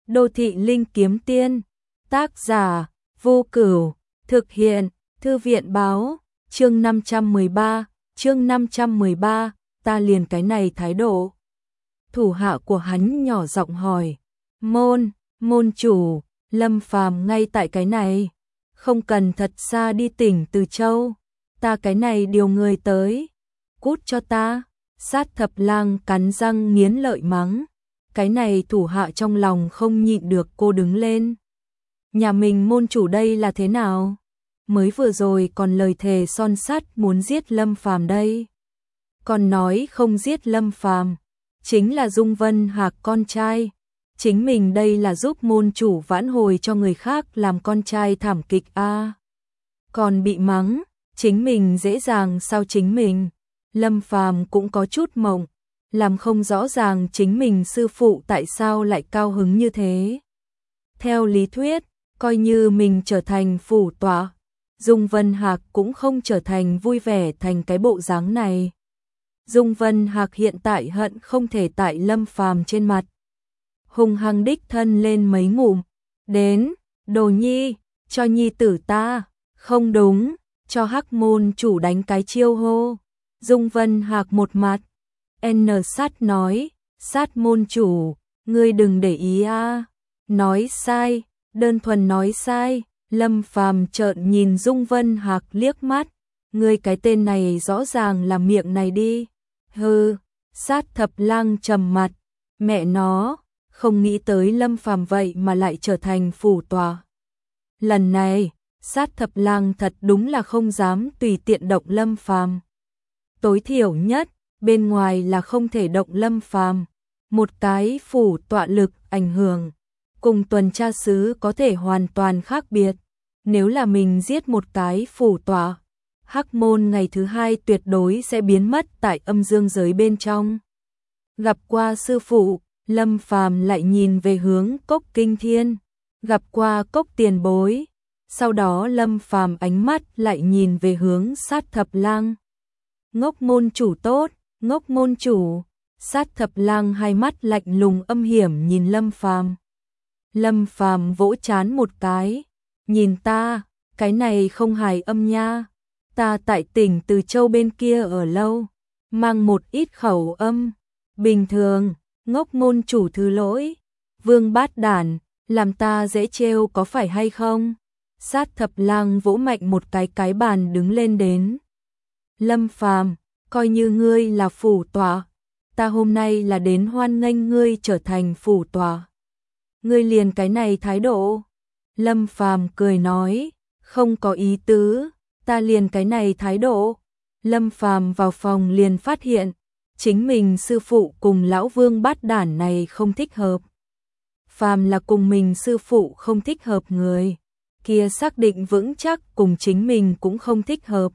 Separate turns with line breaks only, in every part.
Đô thị linh kiếm tiên. Tác giả Vô Cửu. Thực hiện Thư viện báo. Chương 513, ta liền cái này thái độ. Thủ hạ của hắn nhỏ giọng hỏi. Môn chủ, Lâm Phàm ngay tại cái này. Không cần thật xa đi tỉnh Từ Châu. Ta cái này điều người tới. Cút cho ta. Sát Thập Lang cắn răng nghiến lợi mắng. Cái này thủ hạ trong lòng không nhịn được cô đứng lên. Nhà mình môn chủ đây là thế nào? Mới vừa rồi còn lời thề son sắt muốn giết Lâm Phàm đây. Còn nói không giết Lâm Phàm, chính là Dung Vân Hạc con trai. Chính mình đây là giúp môn chủ vãn hồi cho người khác làm con trai thảm kịch a. Còn bị mắng, chính mình dễ dàng sao chính mình? Lâm Phàm cũng có chút mộng, làm không rõ ràng chính mình sư phụ tại sao lại cao hứng như thế. Theo lý thuyết, coi như mình trở thành phủ tọa, Dung Vân Hạc cũng không trở thành vui vẻ thành cái bộ dáng này. Dung Vân Hạc hiện tại hận không thể tại Lâm Phàm trên mặt hung hăng đích thân lên mấy ngụm. Đến, Đồ Nhi, cho nhi tử ta. Không đúng, cho Hắc môn chủ đánh cái chiêu hô. Dung Vân Hạc một mặt Sát nói, Sát môn chủ, ngươi đừng để ý a. Nói sai, đơn thuần nói sai. Lâm Phàm trợn nhìn Dung Vân Hạc liếc mắt, ngươi cái tên này rõ ràng là miệng này đi. Hừ. Sát Thập Lang trầm mặt, mẹ nó, không nghĩ tới Lâm Phàm vậy mà lại trở thành phủ tọa. Lần này, Sát Thập Lang thật đúng là không dám tùy tiện động Lâm Phàm. Tối thiểu nhất, bên ngoài là không thể động Lâm Phàm. Một cái phủ tọa lực ảnh hưởng cùng tuần tra sứ có thể hoàn toàn khác biệt. Nếu là mình giết một cái phủ tọa, Hắc môn ngày thứ hai tuyệt đối sẽ biến mất tại âm dương giới bên trong. Gặp qua sư phụ, Lâm Phàm lại nhìn về hướng Cốc Kinh Thiên. Gặp qua Cốc tiền bối. Sau đó Lâm Phàm ánh mắt lại nhìn về hướng Sát Thập Lang. Ngốc môn chủ tốt, ngốc môn chủ. Sát Thập Lang hai mắt lạnh lùng âm hiểm nhìn Lâm Phàm. Lâm Phàm vỗ trán một cái, nhìn ta, cái này không hài âm nha. Ta tại tỉnh Từ Châu bên kia ở lâu, mang một ít khẩu âm. Bình thường, ngốc môn chủ thứ lỗi. Vương bát đản, làm ta dễ trêu có phải hay không? Sát Thập Lang vỗ mạnh một cái bàn đứng lên đến. Lâm Phàm, coi như ngươi là phủ tọa, ta hôm nay là đến hoan nghênh ngươi trở thành phủ tọa. Ngươi liền cái này thái độ? Lâm Phàm cười nói, không có ý tứ, ta liền cái này thái độ. Lâm Phàm vào phòng liền phát hiện, chính mình sư phụ cùng lão Vương bát đản này không thích hợp. Phàm là cùng mình sư phụ không thích hợp người, kia xác định vững chắc cùng chính mình cũng không thích hợp.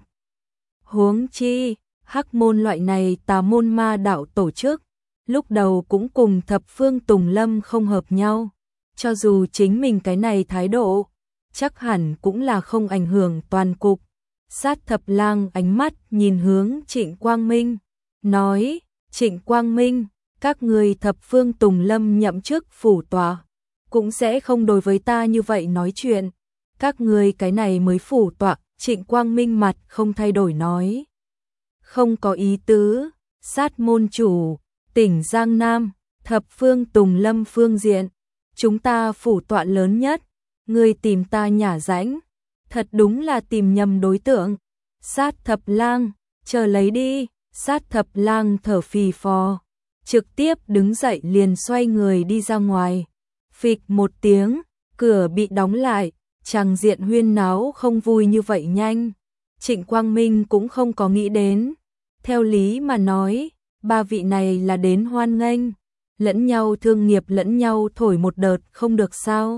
Huống chi, Hắc môn loại này tà môn ma đạo tổ chức, lúc đầu cũng cùng Thập Phương Tùng Lâm không hợp nhau. Cho dù chính mình cái này thái độ, chắc hẳn cũng là không ảnh hưởng toàn cục. Sát Thập Lang ánh mắt nhìn hướng Trịnh Quang Minh, nói, Trịnh Quang Minh, các người Thập Phương Tùng Lâm nhậm chức phủ tọa, cũng sẽ không đối với ta như vậy nói chuyện. Các người cái này mới phủ tọa. Trịnh Quang Minh mặt không thay đổi nói, không có ý tứ. Sát môn chủ, tỉnh Giang Nam, Thập Phương Tùng Lâm phương diện, chúng ta phủ tọa lớn nhất, ngươi tìm ta nhả rãnh, thật đúng là tìm nhầm đối tượng. Sát Thập Lang, chờ lấy đi. Sát Thập Lang thở phì phò, trực tiếp đứng dậy liền xoay người đi ra ngoài. Phịch một tiếng, cửa bị đóng lại, tràng diện huyên náo không vui như vậy nhanh. Trịnh Quang Minh cũng không có nghĩ đến. Theo lý mà nói, ba vị này là đến hoan nghênh, lẫn nhau thương nghiệp lẫn nhau thổi một đợt không được sao?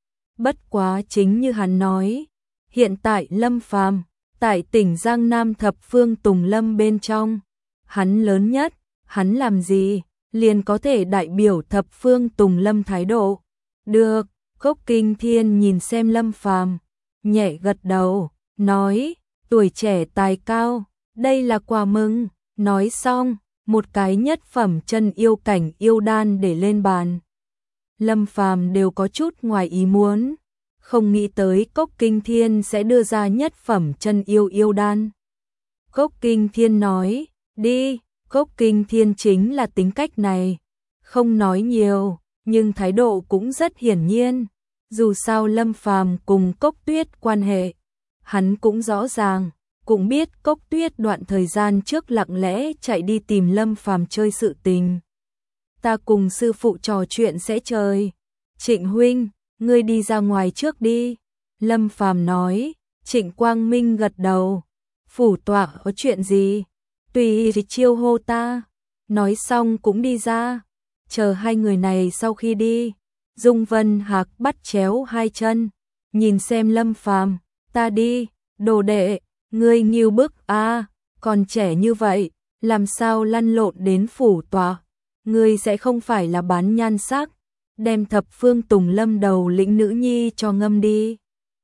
Bất quá chính như hắn nói, hiện tại Lâm Phàm tại tỉnh Giang Nam Thập Phương Tùng Lâm bên trong, hắn lớn nhất, hắn làm gì liền có thể đại biểu Thập Phương Tùng Lâm thái độ. Được. Cốc Kinh Thiên nhìn xem Lâm Phàm, nhẹ gật đầu, nói, tuổi trẻ tài cao, đây là quà mừng. Nói xong, một cái nhất phẩm chân yêu cảnh yêu đan để lên bàn. Lâm Phàm đều có chút ngoài ý muốn, không nghĩ tới Cốc Kinh Thiên sẽ đưa ra nhất phẩm chân yêu yêu đan. Cốc Kinh Thiên nói, đi, Cốc Kinh Thiên chính là tính cách này, không nói nhiều, nhưng thái độ cũng rất hiển nhiên. Dù sao Lâm Phàm cùng Cốc Tuyết quan hệ, hắn cũng rõ ràng, cũng biết Cốc Tuyết đoạn thời gian trước lặng lẽ chạy đi tìm Lâm Phàm chơi sự tình. Ta cùng sư phụ trò chuyện sẽ chơi. Trịnh huynh, ngươi đi ra ngoài trước đi. Lâm Phàm nói. Trịnh Quang Minh gật đầu. Phủ tọa có chuyện gì? Tùy chiêu hô ta. Nói xong cũng đi ra. Chờ hai người này sau khi đi, Dung Vân Hạc bắt chéo hai chân, nhìn xem Lâm Phàm, ta đi, đồ đệ, ngươi nghiêu bức a, còn trẻ như vậy, làm sao lăn lộn đến phủ tọa, ngươi sẽ không phải là bán nhan sắc, đem thập phương Tùng Lâm đầu lĩnh nữ nhi cho ngâm đi.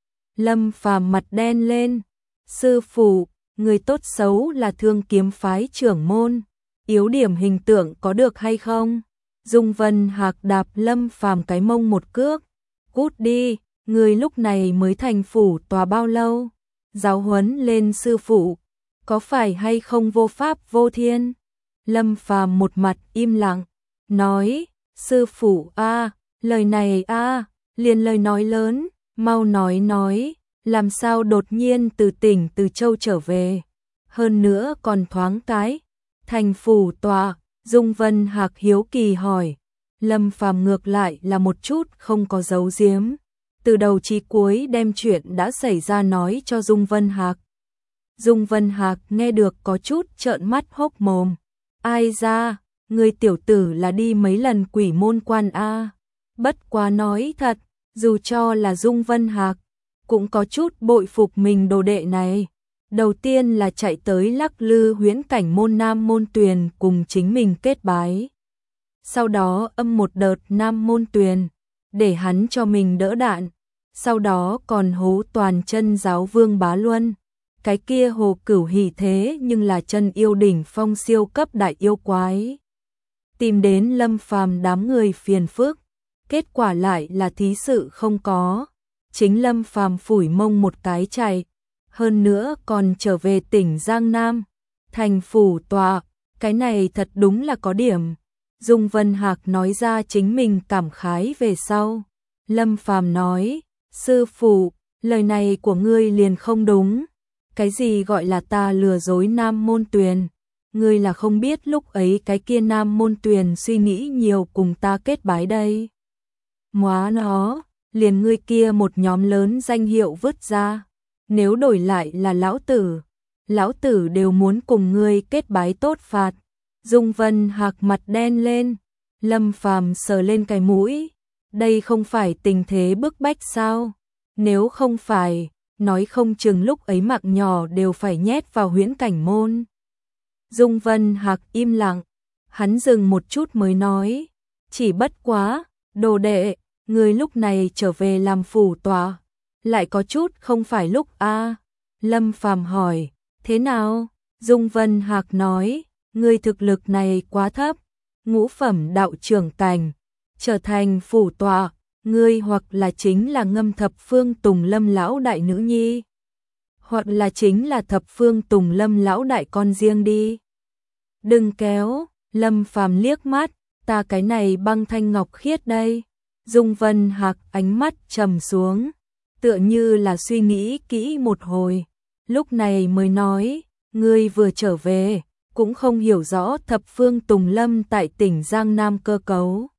Lâm Phàm mặt đen lên, sư phụ, người tốt xấu là Thương Kiếm phái trưởng môn, yếu điểm hình tượng có được hay không? Dung Vân Hạc đạp Lâm Phàm cái mông một cước, cút đi, người lúc này mới thành phủ tòa bao lâu? Giáo huấn lên sư phụ, có phải hay không vô pháp vô thiên? Lâm Phàm một mặt im lặng, nói, sư phụ a, lời này a, liền lời nói lớn, mau nói, làm sao đột nhiên từ tỉnh Từ Châu trở về, hơn nữa còn thoáng cái, thành phủ tòa. Dung Vân Hạc hiếu kỳ hỏi, Lâm Phàm ngược lại là một chút không có giấu giếm, từ đầu chí cuối đem chuyện đã xảy ra nói cho Dung Vân Hạc. Dung Vân Hạc nghe được có chút trợn mắt hốc mồm, ai ra, người tiểu tử là đi mấy lần Quỷ Môn Quan a? Bất quá nói thật, dù cho là Dung Vân Hạc, cũng có chút bội phục mình đồ đệ này. Đầu tiên là chạy tới lắc lư huyễn cảnh môn Nam Môn Tuyền cùng chính mình kết bái. Sau đó âm một đợt Nam Môn Tuyền, để hắn cho mình đỡ đạn. Sau đó còn hố toàn chân giáo Vương Bá Luân. Cái kia Hồ Cửu Hỉ thế nhưng là chân yêu đỉnh phong siêu cấp đại yêu quái. Tìm đến Lâm Phàm đám người phiền phức. Kết quả lại là thí sự không có. Chính Lâm Phàm phủi mông một cái chạy. Hơn nữa còn trở về tỉnh Giang Nam, thành phủ tọa, cái này thật đúng là có điểm. Dung Vân Hạc nói ra chính mình cảm khái về sau. Lâm Phàm nói, sư phụ, lời này của ngươi liền không đúng. Cái gì gọi là ta lừa dối Nam Môn Tuyền? Ngươi là không biết lúc ấy cái kia Nam Môn Tuyền suy nghĩ nhiều cùng ta kết bái đây. Móa nó, liền ngươi kia một nhóm lớn danh hiệu vứt ra. Nếu đổi lại là lão tử đều muốn cùng ngươi kết bái tốt phạt. Dung Vân Hạc mặt đen lên, Lâm Phàm sờ lên cái mũi, đây không phải tình thế bức bách sao? Nếu không phải, nói không chừng lúc ấy mạng nhỏ đều phải nhét vào huyễn cảnh môn. Dung Vân Hạc im lặng, hắn dừng một chút mới nói, chỉ bất quá, đồ đệ, người lúc này trở về làm phủ tọa. Lại có chút không phải lúc a. Lâm Phàm hỏi, thế nào? Dung Vân Hạc nói, ngươi thực lực này quá thấp, ngũ phẩm đạo trưởng cảnh, trở thành phủ tọa, ngươi hoặc là chính là ngâm thập phương Tùng Lâm lão đại nữ nhi, hoặc là chính là thập phương Tùng Lâm lão đại con riêng đi. Đừng kéo, Lâm Phàm liếc mắt, ta cái này băng thanh ngọc khiết đây. Dung Vân Hạc ánh mắt trầm xuống, tựa như là suy nghĩ kỹ một hồi, lúc này mới nói, ngươi vừa trở về, cũng không hiểu rõ thập phương Tùng Lâm tại tỉnh Giang Nam cơ cấu.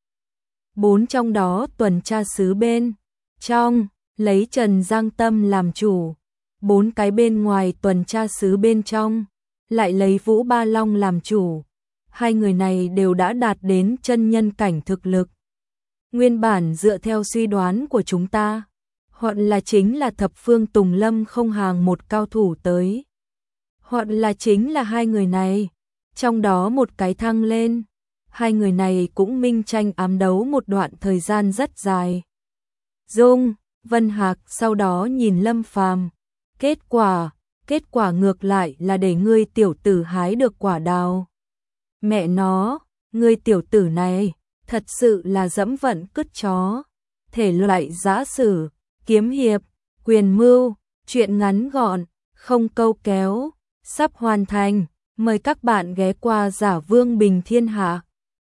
4 trong đó tuần tra sứ bên trong, lấy Trần Giang Tâm làm chủ, 4 cái bên ngoài tuần tra sứ bên trong, lại lấy Vũ Ba Long làm chủ. Hai người này đều đã đạt đến chân nhân cảnh thực lực. Nguyên bản dựa theo suy đoán của chúng ta, hoặc là chính là thập phương Tùng Lâm không hàng một cao thủ tới, hoặc là chính là hai người này, trong đó một cái thăng lên. Hai người này cũng minh tranh ám đấu một đoạn thời gian rất dài. Dung Vân Hạc sau đó nhìn Lâm Phàm, kết quả ngược lại là để ngươi tiểu tử hái được quả đào. Mẹ nó, ngươi tiểu tử này, thật sự là dẫm vận cứt chó. Thể loại giã sử, kiếm hiệp, quyền mưu, truyện ngắn gọn, không câu kéo, sắp hoàn thành. Mời các bạn ghé qua Giả Vương Bình Thiên Hạ.